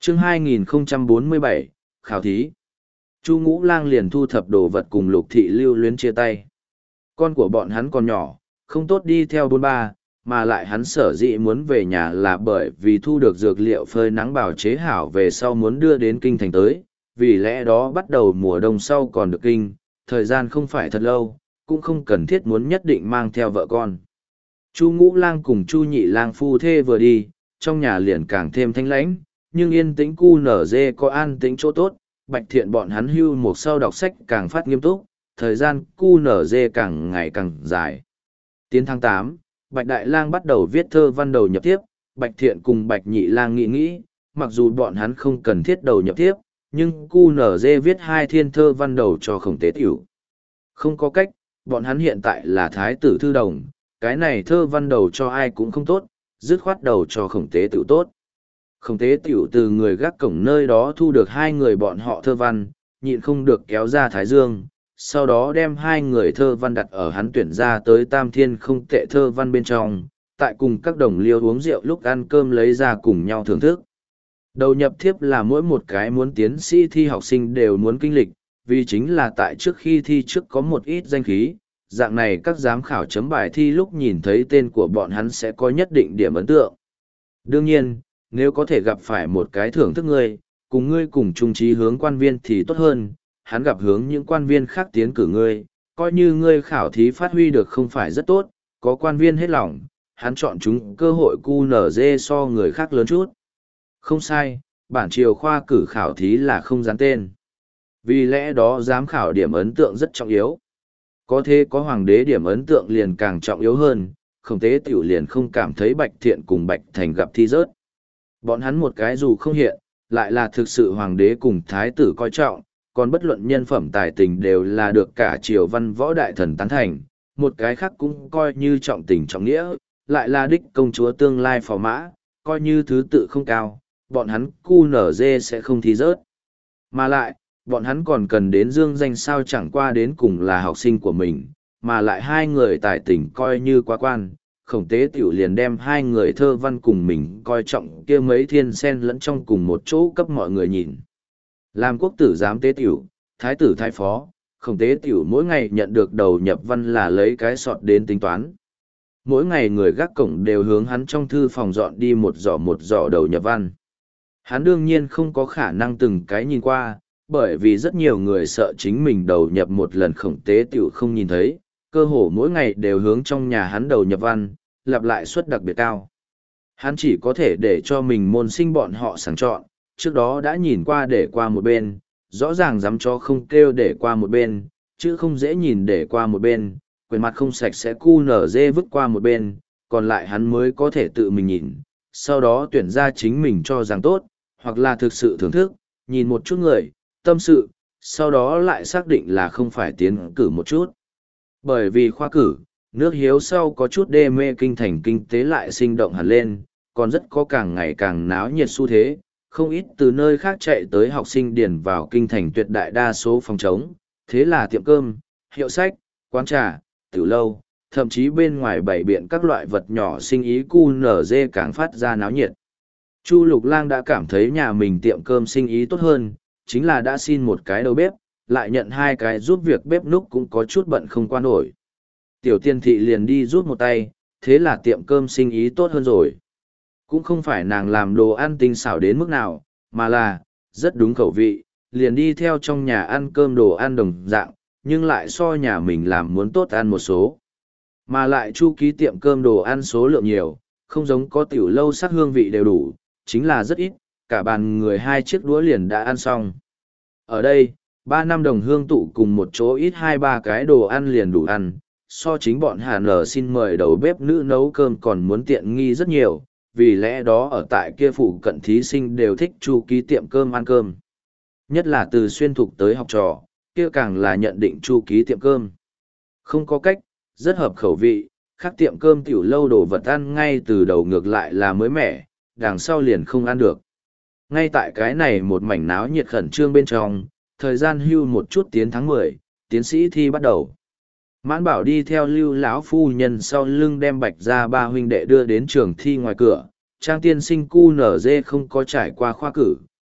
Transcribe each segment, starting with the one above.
Chương 2047, khảo thí. Chu Ngũ Lang liền thu thập đồ vật cùng Lục Thị lưu luyến chia tay. Con của bọn hắn còn nhỏ, không tốt đi theo bôn ba, mà lại hắn sở dĩ muốn về nhà là bởi vì thu được dược liệu phơi nắng bào chế hảo về sau muốn đưa đến kinh thành tới, vì lẽ đó bắt đầu mùa đông sau còn được kinh, thời gian không phải thật lâu, cũng không cần thiết muốn nhất định mang theo vợ con. Chu Ngũ Lang cùng Chu Nhị Lang phu thê vừa đi, trong nhà liền càng thêm thanh lãnh, nhưng yên tĩnh cu nở dê có an tĩnh chỗ tốt, Bạch Thiện bọn hắn hưu một sau đọc sách càng phát nghiêm túc, thời gian cu nở dê càng ngày càng dài. Tiến tháng 8, Bạch Đại Lang bắt đầu viết thơ văn đầu nhập tiếp, Bạch Thiện cùng Bạch Nhị Lang nghĩ, mặc dù bọn hắn không cần thiết đầu nhập tiếp, nhưng cu nở dê viết 2 thiên thơ văn đầu cho Khổng Tế Tiểu. Không có cách, bọn hắn hiện tại là thái tử thư đồng, cái này thơ văn đầu cho ai cũng không tốt, dứt khoát đầu cho Khổng Tế Tiểu tốt. Khổng Tế Tiểu từ người gác cổng nơi đó thu được 2 người bọn họ thơ văn, nhịn không được kéo ra Thái Dương, sau đó đem 2 người thơ văn đặt ở hắn tuyển ra tới Tam Thiên không tệ thơ văn bên trong, tại cùng các đồng liêu uống rượu lúc ăn cơm lấy ra cùng nhau thưởng thức. Đầu nhập thiếp là mỗi một cái muốn tiến sĩ thi học sinh đều muốn kinh lịch, vì chính là tại trước khi thi trước có một ít danh khí, dạng này các giám khảo chấm bài thi lúc nhìn thấy tên của bọn hắn sẽ có nhất định điểm ấn tượng. Đương nhiên, nếu có thể gặp phải một cái thưởng thức ngươi cùng chung chí hướng quan viên thì tốt hơn, hắn gặp hướng những quan viên khác tiến cử ngươi, coi như ngươi khảo thí phát huy được không phải rất tốt, có quan viên hết lòng, hắn chọn chúng cơ hội QNZ so người khác lớn chút. Không sai, bản triều khoa cử khảo thí là không dán tên. Vì lẽ đó giám khảo điểm ấn tượng rất trọng yếu. Có thế có hoàng đế điểm ấn tượng liền càng trọng yếu hơn, Khổng Tế Tiểu liền không cảm thấy Bạch Thiện cùng Bạch Thành gặp thi rớt. Bọn hắn một cái dù không hiện, lại là thực sự hoàng đế cùng thái tử coi trọng, còn bất luận nhân phẩm tài tình đều là được cả triều văn võ đại thần tán thành, một cái khác cũng coi như trọng tình trọng nghĩa, lại là đích công chúa tương lai phò mã, coi như thứ tự không cao, bọn hắn QNZ sẽ không thi rớt. Mà lại, bọn hắn còn cần đến dương danh sao chẳng qua đến cùng là học sinh của mình, mà lại 2 người tài tình coi như quá quan. Khổng Tế Tiểu liền đem 2 người thơ văn cùng mình coi trọng kia mấy thiên sen lẫn trong cùng một chỗ cấp mọi người nhìn. Làm quốc tử giám Tế Tiểu, thái tử thái phó, Khổng Tế Tiểu mỗi ngày nhận được đầu nhập văn là lấy cái sọt đến tính toán. Mỗi ngày người gác cổng đều hướng hắn trong thư phòng dọn đi một giỏ đầu nhập văn. Hắn đương nhiên không có khả năng từng cái nhìn qua, bởi vì rất nhiều người sợ chính mình đầu nhập một lần Khổng Tế Tiểu không nhìn thấy, cơ hồ mỗi ngày đều hướng trong nhà hắn đầu nhập văn, lặp lại suất đặc biệt cao. Hắn chỉ có thể để cho mình môn sinh bọn họ sàng chọn, trước đó đã nhìn qua để qua một bên, rõ ràng dám cho không kêu để qua một bên, chứ không dễ nhìn để qua một bên, quyền mặt không sạch sẽ QNZ vứt qua một bên, còn lại hắn mới có thể tự mình nhìn, sau đó tuyển ra chính mình cho rằng tốt, hoặc là thực sự thưởng thức, nhìn một chút người, tâm sự, sau đó lại xác định là không phải tiến cử một chút. Bởi vì khoa cử, nước Hiếu sau có chút đê mê kinh thành kinh tế lại sinh động hẳn lên, còn rất có càng ngày càng náo nhiệt xu thế, không ít từ nơi khác chạy tới học sinh điền vào kinh thành tuyệt đại đa số phòng trống, thế là tiệm cơm, hiệu sách, quán trà, tiểu lâu, thậm chí bên ngoài bày biện các loại vật nhỏ sinh ý QNZ càng phát ra náo nhiệt. Chu Lục Lang đã cảm thấy nhà mình tiệm cơm sinh ý tốt hơn, chính là đã xin một cái đầu bếp, lại nhận 2 cái giúp việc bếp núc cũng có chút bận không qua nổi. Tiểu Tiên Thị liền đi giúp một tay, thế là tiệm cơm sinh ý tốt hơn rồi. Cũng không phải nàng làm đồ ăn tinh xảo đến mức nào, mà là, rất đúng khẩu vị, liền đi theo trong nhà ăn cơm đồ ăn đồng dạng, nhưng lại so nhà mình làm muốn tốt ăn một số. Mà lại chu ký tiệm cơm đồ ăn số lượng nhiều, không giống có tiểu lâu sắc hương vị đều đủ, chính là rất ít, cả bàn người 2 chiếc đũa liền đã ăn xong. Ở đây, 3 năm đồng hương tụ cùng một chỗ ít 2-3 cái đồ ăn liền đủ ăn, so chính bọn Hà Nở xin mời đầu bếp nữ nấu cơm còn muốn tiện nghi rất nhiều, vì lẽ đó ở tại kia phụ cận thí sinh đều thích chu ký tiệm cơm ăn cơm. Nhất là từ xuyên thục tới học trò, kia càng là nhận định chu ký tiệm cơm. Không có cách, rất hợp khẩu vị, khác tiệm cơm tiểu lâu đồ vật ăn ngay từ đầu ngược lại là mới mẻ, đằng sau liền không ăn được. Ngay tại cái này một mảnh náo nhiệt khẩn trương bên trong, thời gian hưu một chút tiến tháng 10, tiến sĩ thi bắt đầu. Mãn Bảo đi theo Lưu lão phu nhân sau lưng đem Bạch gia 3 huynh đệ đưa đến trường thi ngoài cửa. Trang tiên sinh QNZ không có trải qua khoa cử,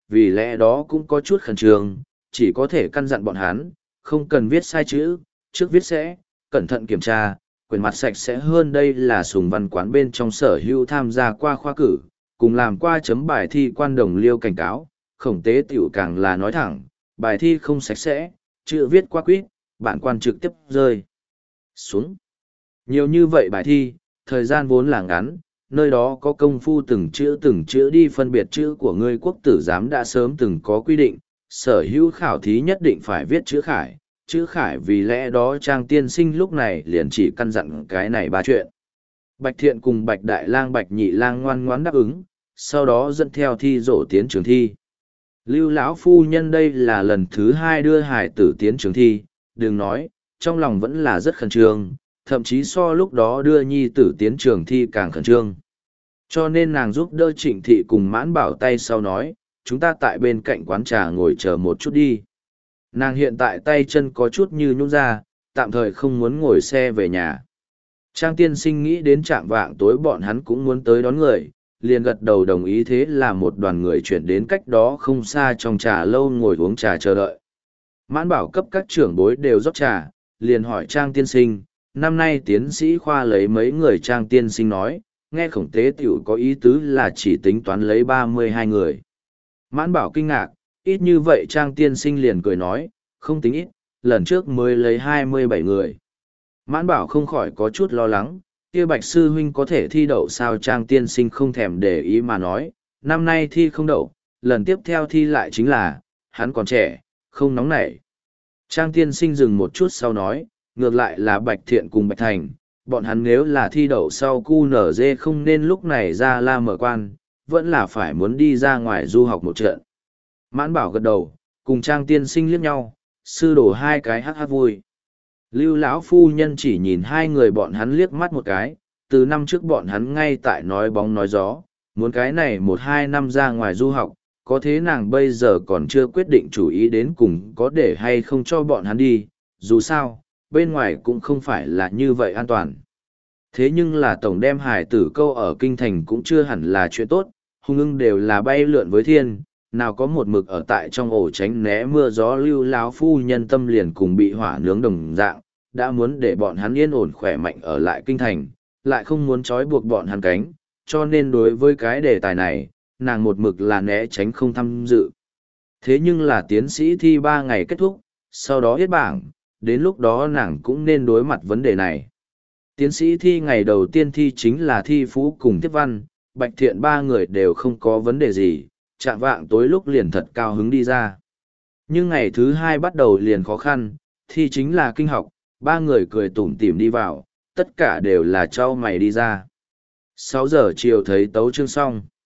vì lẽ đó cũng có chút khẩn trương, chỉ có thể căn dặn bọn hắn, không cần viết sai chữ, trước viết sẽ, cẩn thận kiểm tra, quyển mặt sạch sẽ hơn. Đây là Sùng Văn Quán bên trong sở hữu tham gia qua khoa cử, cùng làm qua chấm bài thi quan đồng liêu cảnh cáo, Khổng Tế Tiểu càng là nói thẳng, bài thi không sạch sẽ, chữ viết quá quýt, bản quan trực tiếp rơi xuống. Nhiều như vậy bài thi, thời gian vốn là ngắn, nơi đó có công phu từng chữ đi phân biệt chữ của ngươi. Quốc tử giám đã sớm từng có quy định, sở hữu khảo thí nhất định phải viết chữ khải, vì lẽ đó Trang tiên sinh lúc này liền chỉ căn dặn cái này ba chuyện. Bạch Thiện cùng Bạch Đại Lang Bạch Nhị Lang ngoan ngoãn đáp ứng, sau đó dẫn theo thi rổ tiến trường thi. Lưu lão phu nhân đây là lần thứ hai đưa hải tử tiến trường thi, đừng nói, trong lòng vẫn là rất khẩn trương, thậm chí so lúc đó đưa nhi tử tiến trường thi càng khẩn trương. Cho nên nàng giúp đỡ Trịnh Thị cùng Mãn Bảo tay sau nói, chúng ta tại bên cạnh quán trà ngồi chờ một chút đi. Nàng hiện tại tay chân có chút như nhũn ra, tạm thời không muốn ngồi xe về nhà. Trang tiên sinh nghĩ đến trạng vạng tối bọn hắn cũng muốn tới đón người, liền gật đầu đồng ý. Thế là một đoàn người chuyển đến cách đó không xa trong trà lâu ngồi uống trà chờ đợi. Mãn Bảo cấp các trưởng bối đều rót trà, liền hỏi Trang tiên sinh, năm nay tiến sĩ khoa lấy mấy người. Trang tiên sinh nói, nghe Khổng Tế Tiểu có ý tứ là chỉ tính toán lấy 32 người. Mãn Bảo kinh ngạc, ít như vậy. Trang tiên sinh liền cười nói, không tính ít, lần trước mới lấy 27 người. Mãn Bảo không khỏi có chút lo lắng, kia Bạch sư huynh có thể thi đậu sao? Trang tiên sinh không thèm để ý mà nói, năm nay thi không đậu, lần tiếp theo thi lại chính là, hắn còn trẻ, không nóng nảy. Trang tiên sinh dừng một chút sau nói, ngược lại là Bạch Thiện cùng Bạch Thành, bọn hắn nếu là thi đậu sau QNZ không nên lúc này ra la mở quan, vẫn là phải muốn đi ra ngoài du học một trận. Mãn Bảo gật đầu, cùng Trang tiên sinh liếc nhau, sư đổ hai cái hắc hắc vui. Lưu lão phu nhân chỉ nhìn hai người bọn hắn liếc mắt một cái, từ năm trước bọn hắn ngay tại nói bóng nói gió, muốn cái này 1-2 năm ra ngoài du học, có thế nàng bây giờ còn chưa quyết định chủ ý đến cùng có để hay không cho bọn hắn đi, dù sao, bên ngoài cũng không phải là như vậy an toàn. Thế nhưng là tổng đem hải tử câu ở kinh thành cũng chưa hẳn là chuyện tốt, hung ưng đều là bay lượn với thiên, nào có một mực ở tại trong ổ tránh né mưa gió. Lưu lão phu nhân tâm liền cùng bị hỏa nướng đồng dạng, đã muốn để bọn hắn yên ổn khỏe mạnh ở lại kinh thành, lại không muốn trói buộc bọn hắn cánh, cho nên đối với cái đề tài này, nàng một mực là né tránh không tham dự. Thế nhưng là tiến sĩ thi 3 ngày kết thúc, sau đó hết bảng, đến lúc đó nàng cũng nên đối mặt vấn đề này. Tiến sĩ thi ngày đầu tiên thi chính là thi phú cùng tiếp văn, Bạch Thiện 3 người đều không có vấn đề gì, chạng vạng tối lúc liền thật cao hứng đi ra. Nhưng ngày thứ 2 bắt đầu liền khó khăn, thi chính là kinh học, 3 người cười tủm tỉm đi vào, tất cả đều là trao mày đi ra. 6 giờ chiều thấy tấu chương xong.